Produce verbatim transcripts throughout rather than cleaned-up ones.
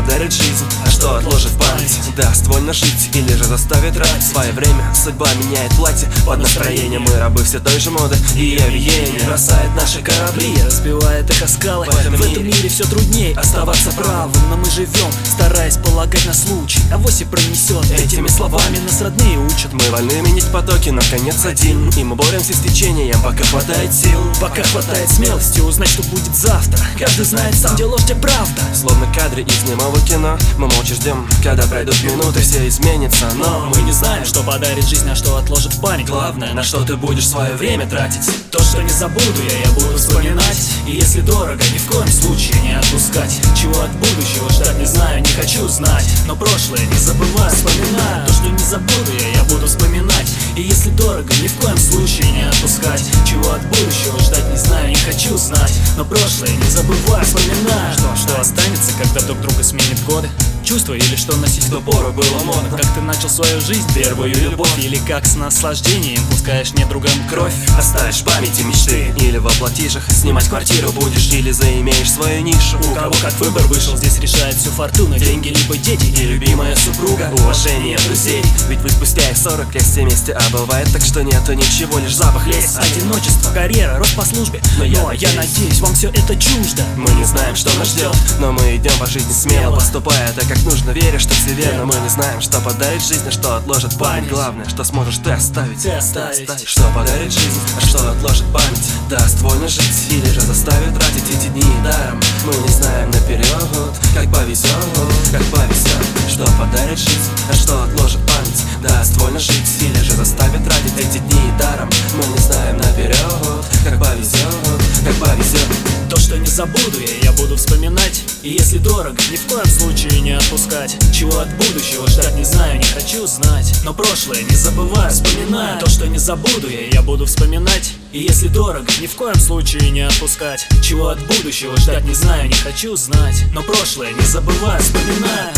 подарит жизнь, а что отложит память. Даст вольно жить или же заставит тратить свое время. Судьба меняет платье под настроение. Мы рабы все той же моды и ее веяния. Бросает наши корабли, разбивает их о скалы. В этом, в этом мире все труднее оставаться правым, но мы живем, стараясь полагать на случай. Авось и пронесет, этими словами нас родные учат. Мы вольны менять потоки, но конец один, и мы боремся с течением, пока хватает сил. Пока хватает смелости узнать, что будет завтра. Каждый знает сам, где ложь, где правда. Словно кадры из немого кино, мы молча ждем, когда пройдут минуты, все изменится. Но мы не знаем, что подарит жизнь, а что отложит в память. Главное, на что ты будешь свое время тратить. То, что не забуду я, я буду вспоминать. И если дорого, ни в коем случае не отпускать. Чего от будущего ждать не знаю, не хочу знать. Но прошлое не забывай, вспоминаю. То, что не забуду я, я буду вспоминать. И если дорого, ни в коем случае не отпускать. Чего от будущего ждать не знаю, не хочу знать. Но прошлое не забывай, вспоминаю. Что, что останется, когда друг друга сменит годы? Чувство или что носить в ту пору было модно? Как ты начал свою жизнь, первую любовь? Или как с наслаждением пускаешь недругам кровь? Оставишь в памяти мечты, или воплотишь их. Снимать квартиру будешь, или заимеешь свою нишу. У кого как выбор вышел, здесь решает всю фортуну. Деньги либо дети, и любимая супруга. Уважение друзей, ведь вы спустя их сорок лет все вместе. А бывает так, что нету ничего, лишь запах лес. Одиночество, карьера, рост по службе. Но, но я, надеюсь, я надеюсь, вам все это чуждо. Мы не знаем, что нас ждет, но мы идем по жизни смело, поступая так, как нужно, веря, что все верно. Мы не знаем, что подарит жизнь, а что отложит память. Главное, что сможешь ты оставить, ты оставить. оставить. Что подарит жизнь, а что отложит память. Даст вольно жить или же заставит тратить эти дни даром. Мы не знаем наперед, как повезет, как повезет. Что подарит жизнь, а что отложит память. Даст вольно жить или же заставит тратить эти дни даром. Мы не знаем наперед, как повезет, как повезет. То, что не забуду я, я буду вспоминать. И если дорого, ни в коем случае не отпускать. Чего от будущего ждать не знаю, не хочу знать. Но прошлое не забывай, вспоминаю. То, что не забуду я, я буду вспоминать. И если дорого, ни в коем случае не отпускать. Чего от будущего ждать не знаю, не хочу знать. Но прошлое не забывай, вспоминаю.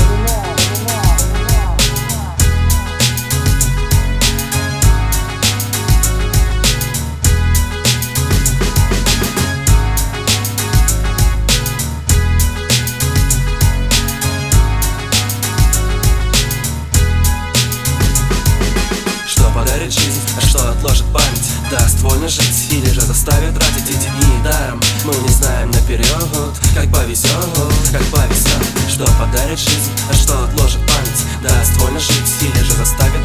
Жизнь, а что отложит память. Даст вольно жить или же заставит тратить эти дни даром. Мы не знаем наперед, как повезет, как повезет. Что подарит жизнь, а что отложит память. Даст вольно жить или же заставит